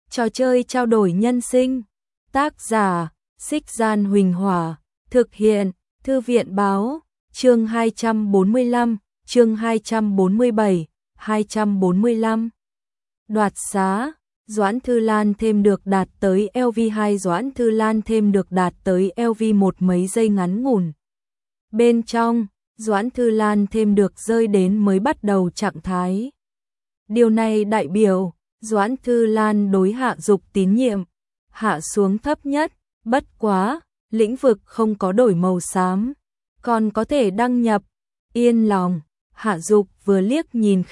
Trò chơi trao đổi nhân sinh. Tác giả: Xích Gian Huỳnh Hỏa. Thực hiện: Thư viện báo. Chương 245, chương 247, 245. Đoạt xá. Doãn Thư Lan thêm được đạt tới LV2. Doãn Thư Lan thêm được đạt tới LV1 mấy giây ngắn ngủn. Bên trong, Doãn Thư Lan thêm được rơi đến mới bắt đầu trạng thái. Điều này đại biểu Doãn Thư Lan đối Hạ Dục tín nhiệm hạ xuống thấp nhất, bất quá, lĩnh vực không có đổi màu xám, còn có thể đăng nhập. Yên lòng, Hạ Dục vừa liếc nhìn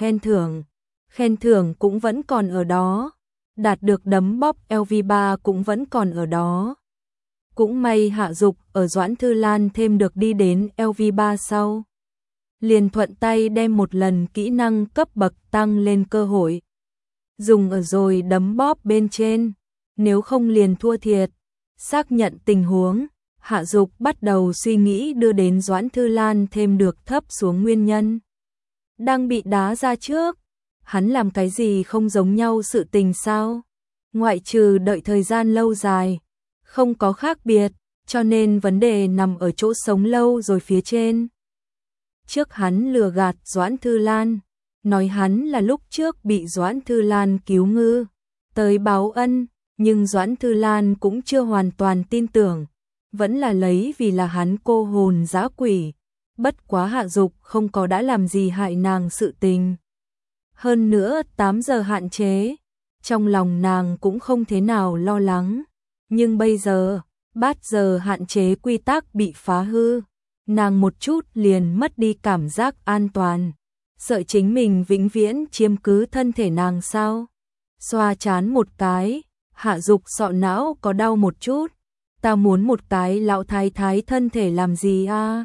khen thưởng cũng vẫn còn ở đó, đạt được đấm bóp LV3 cũng vẫn còn ở đó. Cũng may Hạ Dục ở Doãn Thư Lan thêm được đi đến LV3 sau, liền thuận tay đem một lần kỹ năng cấp bậc tăng lên cơ hội dùng ở rồi đấm bóp bên trên, nếu không liền thua thiệt. Xác nhận tình huống, Hạ Dục bắt đầu suy nghĩ đưa đến Doãn Thư Lan thêm được thấp xuống nguyên nhân. Đang bị đá ra trước, hắn làm cái gì không giống nhau sự tình sao? Ngoại trừ đợi thời gian lâu dài, không có khác biệt, cho nên vấn đề nằm ở chỗ sống lâu rồi phía trên. Trước hắn lừa gạt Doãn Thư Lan, nói hắn là lúc trước bị Doãn Thư Lan cứu ngư tới báo ân, nhưng Doãn Thư Lan cũng chưa hoàn toàn tin tưởng, vẫn là lấy vì là hắn cô hồn dã quỷ. Bất quá Hạ Dục không có đã làm gì hại nàng sự tình. Hơn nữa 8 giờ hạn chế, trong lòng nàng cũng không thế nào lo lắng. Nhưng bây giờ, bát giờ hạn chế quy tắc bị phá hư, nàng một chút liền mất đi cảm giác an toàn. Sợ chính mình vĩnh viễn chiếm cứ thân thể nàng sao? Xoa chán một cái, Hạ Dục sọ não có đau một chút. Ta muốn một cái lão thái thái thân thể làm gì a?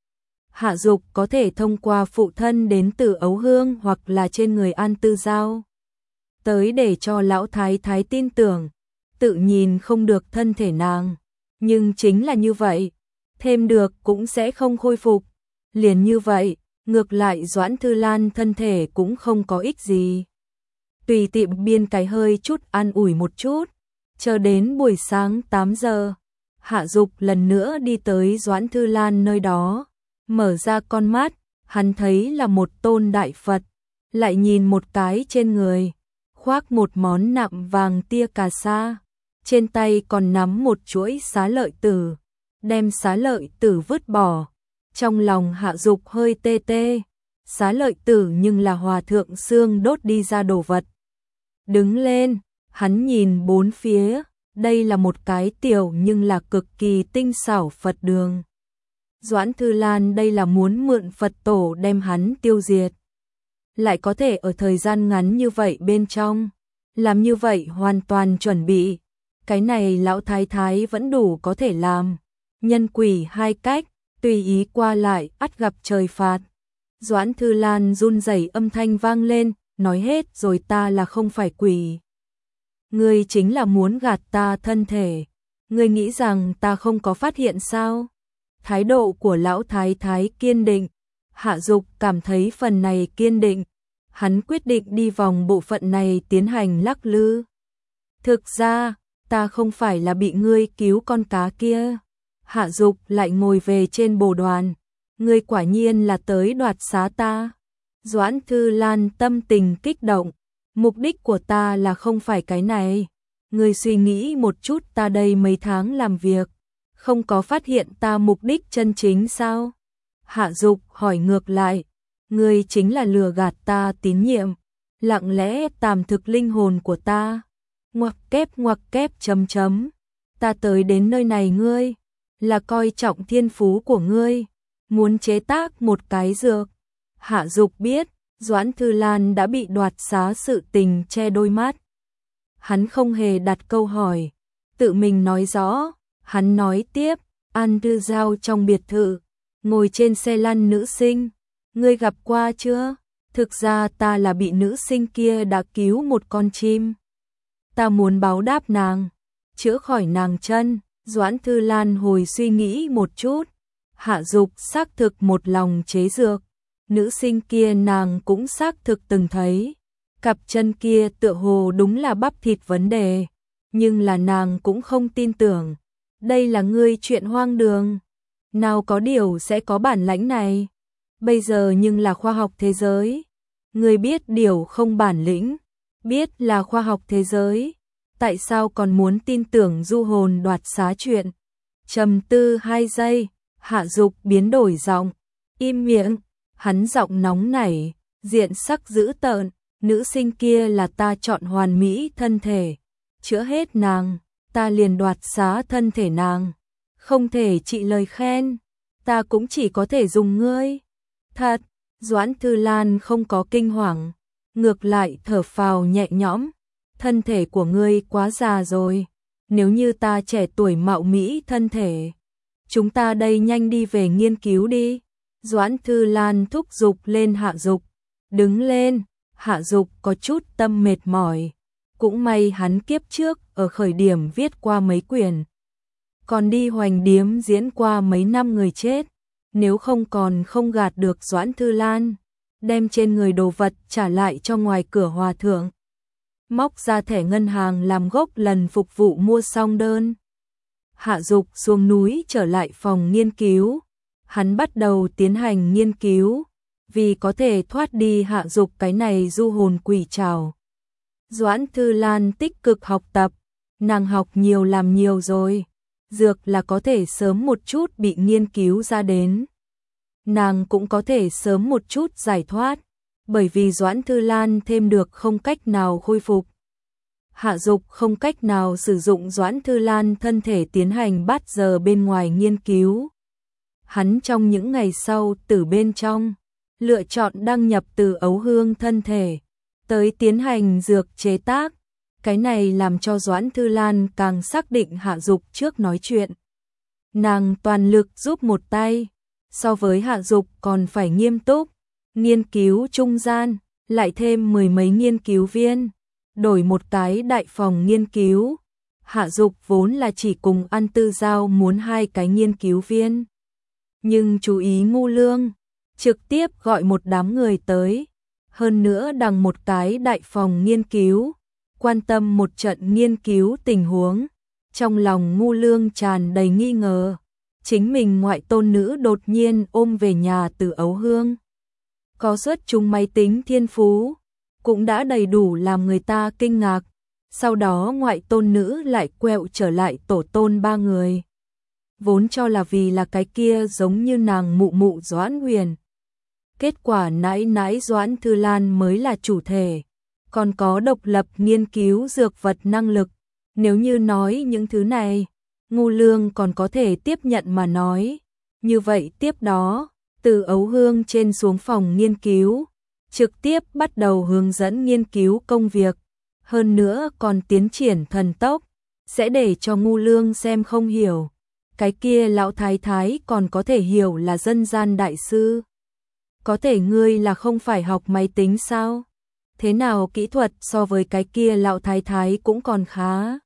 Hạ Dục có thể thông qua phụ thân đến từ Ấu Hương hoặc là trên người An Tư Giao tới để cho lão thái thái tin tưởng, tự nhìn không được thân thể nàng. Nhưng chính là như vậy, thêm được cũng sẽ không khôi phục. Liền như vậy, ngược lại Doãn Thư Lan thân thể cũng không có ích gì. Tùy tiệm biên cái hơi chút an ủi một chút, chờ đến buổi sáng 8 giờ, Hạ Dục lần nữa đi tới Doãn Thư Lan nơi đó, mở ra con mắt, hắn thấy là một tôn đại Phật, lại nhìn một cái trên người, khoác một món nạm vàng tia cà sa, trên tay còn nắm một chuỗi xá lợi tử, đem xá lợi tử vứt bỏ. Trong lòng Hạ Dục hơi tê tê, xá lợi tử nhưng là hòa thượng xương đốt đi ra đồ vật. Đứng lên, hắn nhìn bốn phía, đây là một cái tiểu nhưng là cực kỳ tinh xảo Phật đường. Doãn Thư Lan đây là muốn mượn Phật tổ đem hắn tiêu diệt. Lại có thể ở thời gian ngắn như vậy bên trong, làm như vậy hoàn toàn chuẩn bị. Cái này lão thái thái vẫn đủ có thể làm. Nhân quỷ hai cách, tùy ý qua lại, ắt gặp trời phạt. Doãn Thư Lan run rẩy âm thanh vang lên, nói hết rồi ta là không phải quỷ. Ngươi chính là muốn gạt ta thân thể. Ngươi nghĩ rằng ta không có phát hiện sao? Thái độ của lão thái thái kiên định. Hạ Dục cảm thấy phần này kiên định. Hắn quyết định đi vòng bộ phận này tiến hành lắc lư. Thực ra, ta không phải là bị ngươi cứu con cá kia. Hạ Dục lại ngồi về trên bồ đoàn. Ngươi quả nhiên là tới đoạt xá ta. Doãn Thư Lan tâm tình kích động. Mục đích của ta là không phải cái này. Ngươi suy nghĩ một chút, ta đây mấy tháng làm việc, không có phát hiện ta mục đích chân chính sao? Hạ Dục hỏi ngược lại. Ngươi chính là lừa gạt ta tín nhiệm, lặng lẽ tàm thực linh hồn của ta. Ngoặc kép chấm chấm. Ta tới đến nơi này ngươi là coi trọng thiên phú của ngươi, muốn chế tác một cái dược. Hạ Dục biết Doãn Thư Lan đã bị đoạt xá sự tình che đôi mắt. Hắn không hề đặt câu hỏi, tự mình nói rõ. Hắn nói tiếp, An Tư Giao trong biệt thự, ngồi trên xe lăn nữ sinh, ngươi gặp qua chưa? Thực ra ta là bị nữ sinh kia đã cứu một con chim. Ta muốn báo đáp nàng, chữa khỏi nàng chân. Doãn Thư Lan hồi suy nghĩ một chút. Hạ Dục xác thực một lòng chế dược. Nữ sinh kia nàng cũng xác thực từng thấy. Cặp chân kia tựa hồ đúng là bắp thịt vấn đề, nhưng là nàng cũng không tin tưởng. Đây là ngươi chuyện hoang đường. Nào có điều sẽ có bản lãnh này. Bây giờ nhưng là khoa học thế giới. Ngươi biết điều không bản lĩnh, biết là khoa học thế giới. Tại sao còn muốn tin tưởng du hồn đoạt xá chuyện? Trầm tư 2 giây, Hạ Dục biến đổi giọng. Im miệng, hắn giọng nóng nảy, diện sắc dữ tợn. Nữ sinh kia là ta chọn hoàn mỹ thân thể. Chữa hết nàng, ta liền đoạt xá thân thể nàng. Không thể trị lời khen, ta cũng chỉ có thể dùng ngươi. Thật, Doãn Thư Lan không có kinh hoàng, ngược lại thở phào nhẹ nhõm. Thân thể của ngươi quá già rồi, nếu như ta trẻ tuổi mạo mỹ thân thể, chúng ta đây nhanh đi về nghiên cứu đi. Doãn Thư Lan thúc giục lên Hạ Dục. Đứng lên, Hạ Dục có chút tâm mệt mỏi. Cũng may hắn kiếp trước ở khởi điểm viết qua mấy quyển, còn đi hoành điếm diễn qua mấy năm người chết, nếu không còn không gạt được Doãn Thư Lan, đem trên người đồ vật trả lại cho ngoài cửa hòa thượng. Móc ra thẻ ngân hàng làm gốc lần phục vụ mua xong đơn. Hạ Dục xuống núi trở lại phòng nghiên cứu, hắn bắt đầu tiến hành nghiên cứu, vì có thể thoát đi Hạ Dục cái này du hồn quỷ trảo. Doãn Thư Lan tích cực học tập, nàng học nhiều làm nhiều rồi, dược là có thể sớm một chút bị nghiên cứu ra đến. Nàng cũng có thể sớm một chút giải thoát, bởi vì Doãn Thư Lan thêm được không cách nào khôi phục. Hạ Dục không cách nào sử dụng Doãn Thư Lan thân thể tiến hành bắt giờ bên ngoài nghiên cứu. Hắn trong những ngày sau từ bên trong, lựa chọn đăng nhập từ ấu hương thân thể, tới tiến hành dược chế tác. Cái này làm cho Doãn Thư Lan càng xác định Hạ Dục trước nói chuyện. Nàng toàn lực giúp một tay, so với Hạ Dục còn phải nghiêm túc, nghiên cứu trung gian, lại thêm 10 mấy nghiên cứu viên, đổi một cái đại phòng nghiên cứu. Hạ Dục vốn là chỉ cùng An Tư Giao muốn 2 cái nghiên cứu viên. Nhưng chú ý ngu lương, trực tiếp gọi một đám người tới, hơn nữa đằng một cái đại phòng nghiên cứu, quan tâm một trận nghiên cứu tình huống. Trong lòng ngu lương tràn đầy nghi ngờ, chính mình ngoại tôn nữ đột nhiên ôm về nhà từ ấu hương. Có xuất chúng máy tính thiên phú, cũng đã đầy đủ làm người ta kinh ngạc. Sau đó ngoại tôn nữ lại quẹo trở lại tổ tôn 3 người. Vốn cho là vì là cái kia giống như nàng mụ mụ Doãn Huyền. Kết quả nãi nãi Doãn Thư Lan mới là chủ thể, còn có độc lập nghiên cứu dược vật năng lực. Nếu như nói những thứ này, ngu lương còn có thể tiếp nhận mà nói. Như vậy tiếp đó, từ ấu hương trên xuống phòng nghiên cứu, trực tiếp bắt đầu hướng dẫn nghiên cứu công việc. Hơn nữa còn tiến triển thần tốc, sẽ để cho ngu lương xem không hiểu. Cái kia lão thái thái còn có thể hiểu là dân gian đại sư. Có thể ngươi là không phải học máy tính sao? Thế nào kỹ thuật so với cái kia lão thái thái cũng còn khá.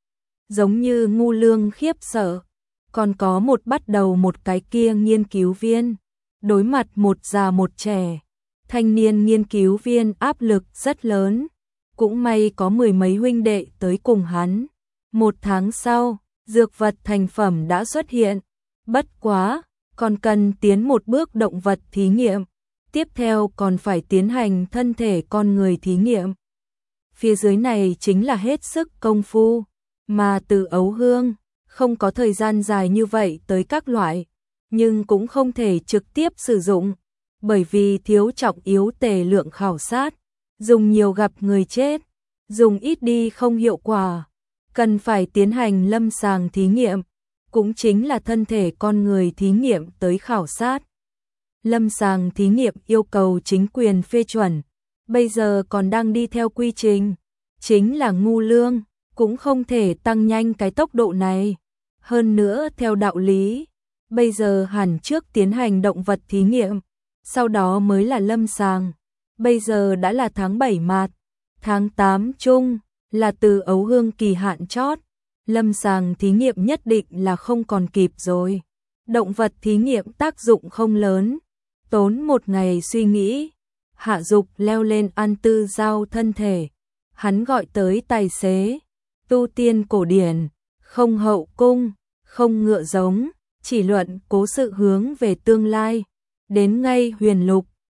Giống như ngu lương khiếp sợ. Còn có một bắt đầu một cái kia nghiên cứu viên. Đối mặt một già một trẻ. Thanh niên nghiên cứu viên áp lực rất lớn. Cũng may có 10 mấy huynh đệ tới cùng hắn. 1 tháng sau, dược vật thành phẩm đã xuất hiện. Bất quá, còn cần tiến một bước động vật thí nghiệm. Tiếp theo còn phải tiến hành thân thể con người thí nghiệm. Phía dưới này chính là hết sức công phu, mà từ ấu hương, không có thời gian dài như vậy tới các loại, nhưng cũng không thể trực tiếp sử dụng, bởi vì thiếu trọng yếu tề lượng khảo sát, dùng nhiều gặp người chết, dùng ít đi không hiệu quả, cần phải tiến hành lâm sàng thí nghiệm, cũng chính là thân thể con người thí nghiệm tới khảo sát. Lâm sàng thí nghiệm yêu cầu chính quyền phê chuẩn, bây giờ còn đang đi theo quy trình, chính là ngu lương, cũng không thể tăng nhanh cái tốc độ này. Hơn nữa theo đạo lý, bây giờ hẳn trước tiến hành động vật thí nghiệm, sau đó mới là lâm sàng. Bây giờ đã là tháng 7 mạt, tháng 8 chung, là từ ấu hương kỳ hạn chót, lâm sàng thí nghiệm nhất định là không còn kịp rồi. Động vật thí nghiệm tác dụng không lớn, tốn 1 ngày suy nghĩ, Hạ Dục leo lên ăn tư giao thân thể. Hắn gọi tới tài xế, tu tiên cổ điển, không hậu cung, không ngựa giống, chỉ luận cố sự hướng về tương lai. Đến ngay Huyền Lục,